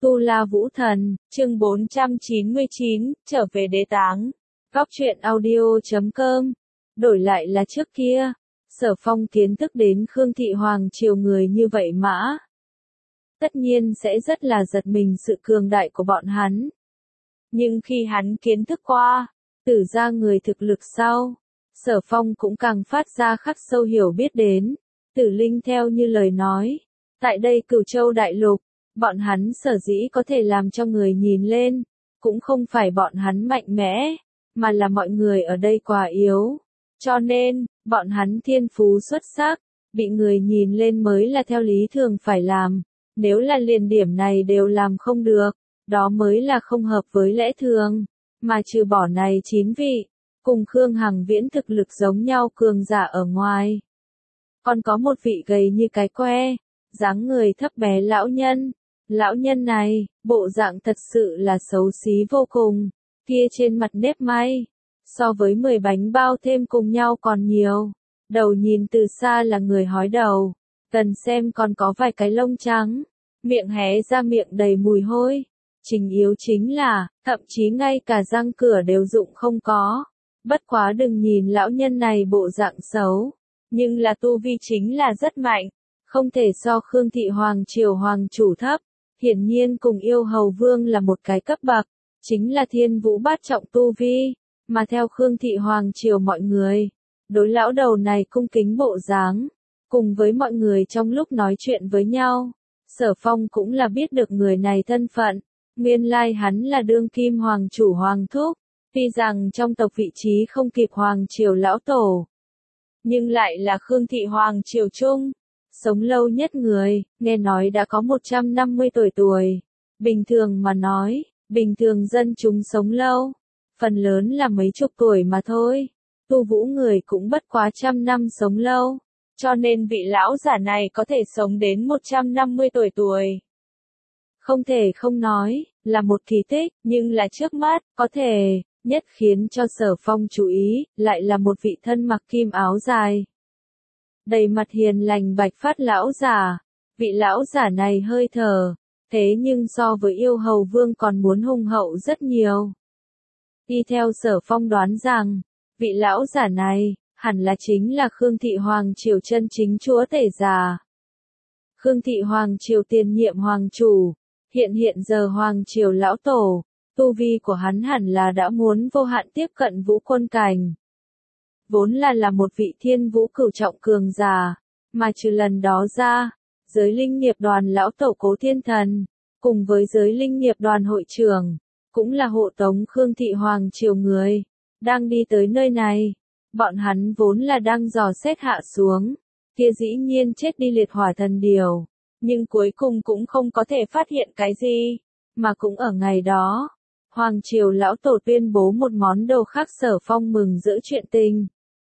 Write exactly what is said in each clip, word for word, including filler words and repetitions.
Tu La Vũ Thần, chương bốn trăm chín mươi chín, trở về đế táng. Góc truyện audio chấm com. Đổi lại là trước kia, Sở Phong kiến thức đến Khương Thị Hoàng triều người như vậy mã. Tất nhiên sẽ rất là giật mình sự cường đại của bọn hắn. Nhưng khi hắn kiến thức qua, Tử gia người thực lực sau, Sở Phong cũng càng phát ra khắc sâu hiểu biết đến. Tử Linh theo như lời nói, tại đây Cửu Châu Đại Lục, bọn hắn sở dĩ có thể làm cho người nhìn lên, cũng không phải bọn hắn mạnh mẽ, mà là mọi người ở đây quá yếu. Cho nên, bọn hắn thiên phú xuất sắc, bị người nhìn lên mới là theo lý thường phải làm. Nếu là liền điểm này đều làm không được, đó mới là không hợp với lẽ thường. Mà trừ bỏ này chín vị, cùng Khương Hằng Viễn thực lực giống nhau cường giả ở ngoài. Còn có một vị gầy như cái que, dáng người thấp bé lão nhân. Lão nhân này, bộ dạng thật sự là xấu xí vô cùng, kia trên mặt nếp may, so với mười bánh bao thêm cùng nhau còn nhiều. Đầu nhìn từ xa là người hói đầu, gần xem còn có vài cái lông trắng, miệng hé ra miệng đầy mùi hôi. Chính yếu chính là, thậm chí ngay cả răng cửa đều dụng không có. Bất quá đừng nhìn lão nhân này bộ dạng xấu, nhưng là tu vi chính là rất mạnh, không thể so Khương Thị Hoàng triều hoàng chủ thấp. Hiển nhiên cùng Yêu Hầu Vương là một cái cấp bậc, chính là thiên vũ bát trọng tu vi, mà theo Khương Thị Hoàng triều mọi người, đối lão đầu này cung kính bộ dáng, cùng với mọi người trong lúc nói chuyện với nhau, Sở Phong cũng là biết được người này thân phận, nguyên lai hắn là đương kim hoàng chủ hoàng thúc, tuy rằng trong tộc vị trí không kịp hoàng triều lão tổ, nhưng lại là Khương Thị Hoàng triều trung. Sống lâu nhất người, nghe nói đã có một trăm năm mươi tuổi tuổi. Bình thường mà nói, bình thường dân chúng sống lâu, phần lớn là mấy chục tuổi mà thôi. Tu Vũ người cũng bất quá trăm năm sống lâu, cho nên vị lão giả này có thể sống đến một trăm năm mươi tuổi tuổi. Không thể không nói, là một kỳ tích, nhưng là trước mắt, có thể, nhất khiến cho Sở Phong chú ý, lại là một vị thân mặc kim áo dài. Đầy mặt hiền lành bạch phát lão giả, vị lão giả này hơi thở, thế nhưng so với Yêu Hầu Vương còn muốn hùng hậu rất nhiều. Đi theo Sở Phong đoán rằng, vị lão giả này, hẳn là chính là Khương Thị Hoàng triều chân chính chúa tể già. Khương Thị Hoàng triều tiền nhiệm hoàng chủ, hiện hiện giờ hoàng triều lão tổ, tu vi của hắn hẳn là đã muốn vô hạn tiếp cận vũ quân cảnh. Vốn là là một vị thiên vũ cửu trọng cường giả, mà trừ lần đó ra, giới linh nghiệp đoàn lão tổ Cố Thiên Thần, cùng với giới linh nghiệp đoàn hội trưởng, cũng là hộ tống Khương Thị Hoàng triều người, đang đi tới nơi này. Bọn hắn vốn là đang dò xét hạ xuống, kia dĩ nhiên chết đi liệt hỏa thần điều, nhưng cuối cùng cũng không có thể phát hiện cái gì, mà cũng ở ngày đó, Hoàng triều lão tổ tuyên bố một món đồ khác Sở Phong mừng rỡ chuyện tình.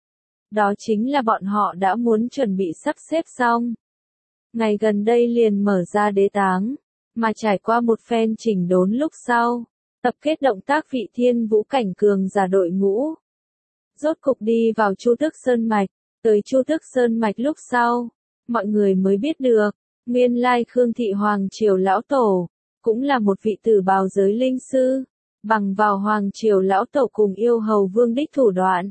Đó chính là bọn họ đã muốn chuẩn bị sắp xếp xong. Ngày gần đây liền mở ra đế táng, mà trải qua một phen chỉnh đốn lúc sau, tập kết động tác vị thiên vũ cảnh cường giả đội ngũ. Rốt cục đi vào Chu Tước Sơn Mạch, tới Chu Tước Sơn Mạch lúc sau, mọi người mới biết được, nguyên lai Khương Thị Hoàng triều lão tổ, cũng là một vị tử bào giới linh sư, bằng vào Hoàng triều lão tổ cùng Yêu Hầu Vương đích thủ đoạn.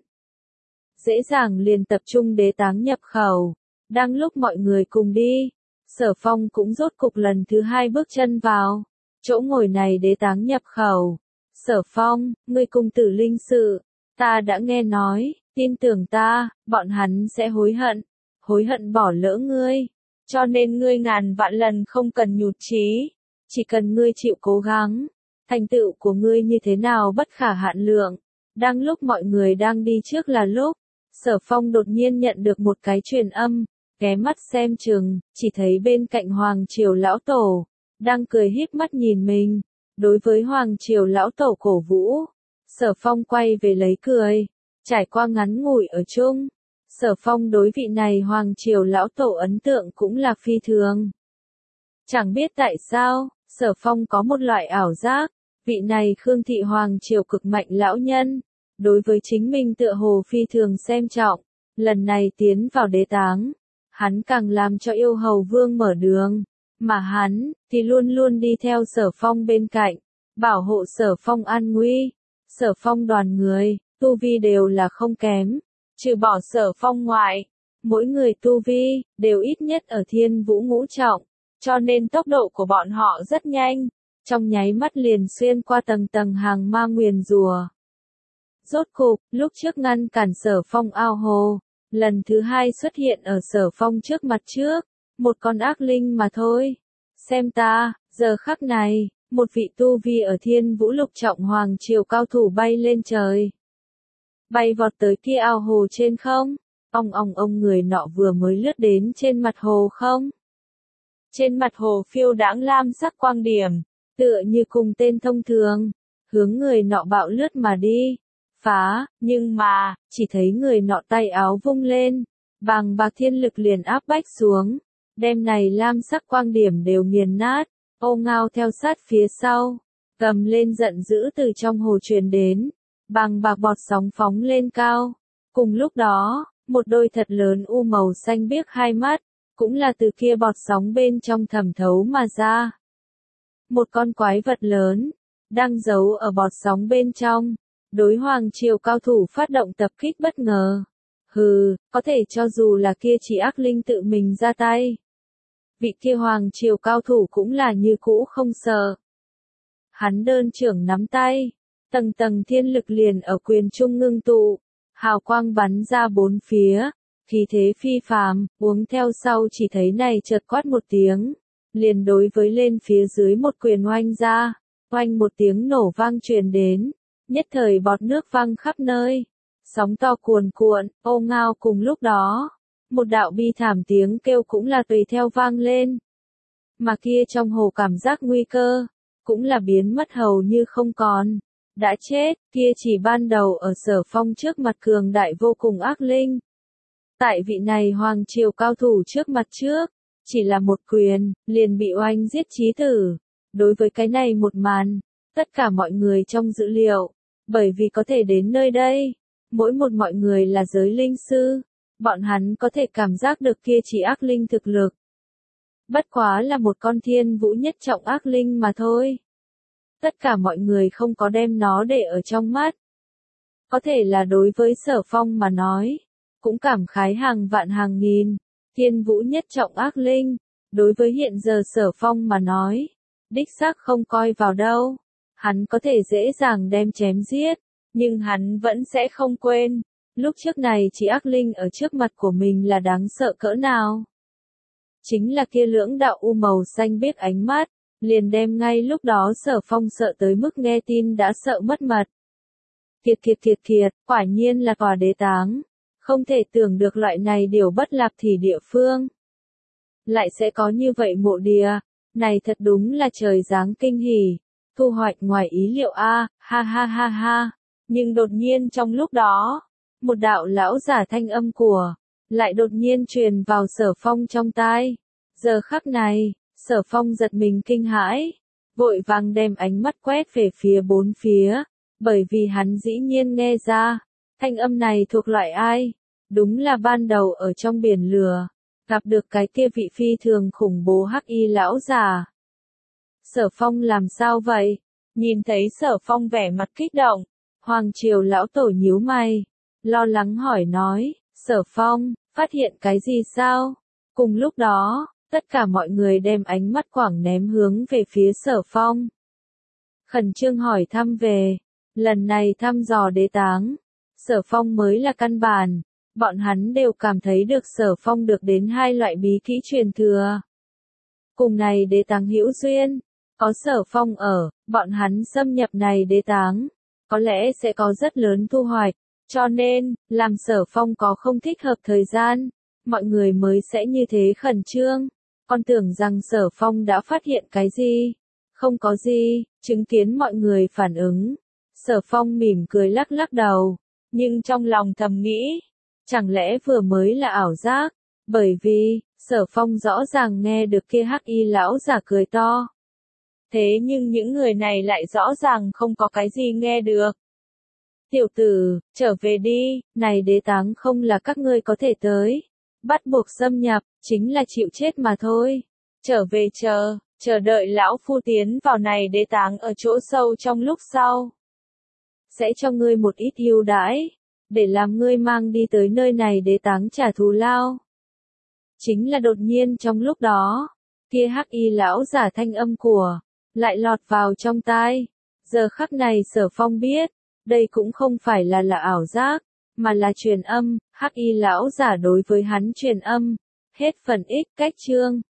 Dễ dàng liền tập trung đế táng nhập khẩu. Đang lúc mọi người cùng đi, Sở Phong cũng rốt cục lần thứ hai bước chân vào chỗ ngồi này đế táng nhập khẩu. Sở Phong, ngươi cùng Tử Linh sự, ta đã nghe nói, tin tưởng ta, bọn hắn sẽ hối hận, hối hận bỏ lỡ ngươi, cho nên ngươi ngàn vạn lần không cần nhụt chí, chỉ cần ngươi chịu cố gắng, thành tựu của ngươi như thế nào bất khả hạn lượng. Đang lúc mọi người đang đi trước là lúc, Sở Phong đột nhiên nhận được một cái truyền âm, ghé mắt xem chừng, chỉ thấy bên cạnh Hoàng triều lão tổ, đang cười híp mắt nhìn mình. Đối với Hoàng triều lão tổ cổ vũ, Sở Phong quay về lấy cười, trải qua ngắn ngủi ở chung. Sở Phong đối vị này Hoàng triều lão tổ ấn tượng cũng là phi thường. Chẳng biết tại sao, Sở Phong có một loại ảo giác, vị này Khương Thị Hoàng triều cực mạnh lão nhân, đối với chính mình tựa hồ phi thường xem trọng, lần này tiến vào đế táng, hắn càng làm cho Yêu Hầu Vương mở đường, mà hắn, thì luôn luôn đi theo Sở Phong bên cạnh, bảo hộ Sở Phong an nguy. Sở Phong đoàn người, tu vi đều là không kém, trừ bỏ Sở Phong ngoại, mỗi người tu vi, đều ít nhất ở thiên vũ ngũ trọng, cho nên tốc độ của bọn họ rất nhanh, trong nháy mắt liền xuyên qua tầng tầng hàng ma nguyền rùa. Rốt cục, lúc trước ngăn cản Sở Phong ao hồ, lần thứ hai xuất hiện ở Sở Phong trước mặt trước, một con ác linh mà thôi. Xem ta, giờ khắc này, một vị tu vi ở thiên vũ lục trọng hoàng triều cao thủ bay lên trời. Bay vọt tới kia ao hồ trên không, ong ong ông người nọ vừa mới lướt đến trên mặt hồ không. Trên mặt hồ phiêu đãng lam sắc quang điểm, tựa như cùng tên thông thường, hướng người nọ bạo lướt mà đi. Phá, nhưng mà, chỉ thấy người nọ tay áo vung lên, bàng bạc thiên lực liền áp bách xuống, đem này lam sắc quang điểm đều nghiền nát, ô ngao theo sát phía sau, gầm lên giận dữ từ trong hồ truyền đến, bàng bạc bọt sóng phóng lên cao. Cùng lúc đó, một đôi thật lớn u màu xanh biếc hai mắt, cũng là từ kia bọt sóng bên trong thẩm thấu mà ra. Một con quái vật lớn, đang giấu ở bọt sóng bên trong, đối hoàng triều cao thủ phát động tập kích bất ngờ. Hừ, có thể cho dù là kia chỉ ác linh tự mình ra tay. Vị kia hoàng triều cao thủ cũng là như cũ không sợ. Hắn đơn trưởng nắm tay, tầng tầng thiên lực liền ở quyền trung ngưng tụ, hào quang bắn ra bốn phía, khí thế phi phàm, uống theo sau chỉ thấy này chợt quát một tiếng, liền đối với lên phía dưới một quyền oanh ra, oanh một tiếng nổ vang truyền đến, nhất thời bọt nước văng khắp nơi, sóng to cuồn cuộn, ô ngao cùng lúc đó, một đạo bi thảm tiếng kêu cũng là tùy theo vang lên. Mà kia trong hồ cảm giác nguy cơ, cũng là biến mất hầu như không còn. Đã chết, kia chỉ ban đầu ở Sở Phong trước mặt cường đại vô cùng ác linh. Tại vị này hoàng triều cao thủ trước mặt trước, chỉ là một quyền, liền bị oanh giết chí tử. Đối với cái này một màn, tất cả mọi người trong dữ liệu, bởi vì có thể đến nơi đây, mỗi một mọi người là giới linh sư, bọn hắn có thể cảm giác được kia chỉ ác linh thực lực. Bất quá là một con thiên vũ nhất trọng ác linh mà thôi. Tất cả mọi người không có đem nó để ở trong mắt. Có thể là đối với Sở Phong mà nói, cũng cảm khái hàng vạn hàng nghìn, thiên vũ nhất trọng ác linh, đối với hiện giờ Sở Phong mà nói, đích xác không coi vào đâu. Hắn có thể dễ dàng đem chém giết, nhưng hắn vẫn sẽ không quên, lúc trước này chỉ ác linh ở trước mặt của mình là đáng sợ cỡ nào. Chính là kia lưỡng đạo u màu xanh biếc ánh mắt, liền đem ngay lúc đó Sở Phong sợ tới mức nghe tin đã sợ mất mật. Kiệt kiệt kiệt kiệt, quả nhiên là tòa đế táng, không thể tưởng được loại này điều bất lạc thì địa phương. Lại sẽ có như vậy mộ địa, này thật đúng là trời giáng kinh hỉ, thu hoạch ngoài ý liệu a, ha ha ha ha. Nhưng đột nhiên trong lúc đó, một đạo lão giả thanh âm của, lại đột nhiên truyền vào Sở Phong trong tai. Giờ khắc này, Sở Phong giật mình kinh hãi, vội vàng đem ánh mắt quét về phía bốn phía, bởi vì hắn dĩ nhiên nghe ra, thanh âm này thuộc loại ai, đúng là ban đầu ở trong biển lửa, gặp được cái kia vị phi thường khủng bố hắc y lão già. Sở Phong làm sao vậy? Nhìn thấy Sở Phong vẻ mặt kích động, hoàng triều lão tổ nhíu mày, lo lắng hỏi nói, Sở Phong, phát hiện cái gì sao? Cùng lúc đó, tất cả mọi người đem ánh mắt quảng ném hướng về phía Sở Phong. Khẩn trương hỏi thăm về, lần này thăm dò đế táng, Sở Phong mới là căn bản, bọn hắn đều cảm thấy được Sở Phong được đến hai loại bí kỹ truyền thừa. Cùng này đế táng hữu duyên, có Sở Phong ở, bọn hắn xâm nhập này đế táng, có lẽ sẽ có rất lớn thu hoạch, cho nên, làm Sở Phong có không thích hợp thời gian, mọi người mới sẽ như thế khẩn trương. Con tưởng rằng Sở Phong đã phát hiện cái gì, không có gì, chứng kiến mọi người phản ứng. Sở Phong mỉm cười lắc lắc đầu, nhưng trong lòng thầm nghĩ, chẳng lẽ vừa mới là ảo giác, bởi vì, Sở Phong rõ ràng nghe được kia hắc y lão giả cười to. Thế nhưng những người này lại rõ ràng không có cái gì nghe được. Tiểu tử, trở về đi, này đế táng không là các ngươi có thể tới. Bắt buộc xâm nhập, chính là chịu chết mà thôi. trở về chờ, chờ đợi lão phu tiến vào này đế táng ở chỗ sâu trong lúc sau. Sẽ cho ngươi một ít ưu đãi, để làm ngươi mang đi tới nơi này đế táng trả thù lao. Chính là đột nhiên trong lúc đó, kia hắc y lão giả thanh âm của, lại lọt vào trong tai. Giờ khắc này Sở Phong biết, đây cũng không phải là là ảo giác, mà là truyền âm, hắc y lão giả đối với hắn truyền âm. Hết phần ích cách chương.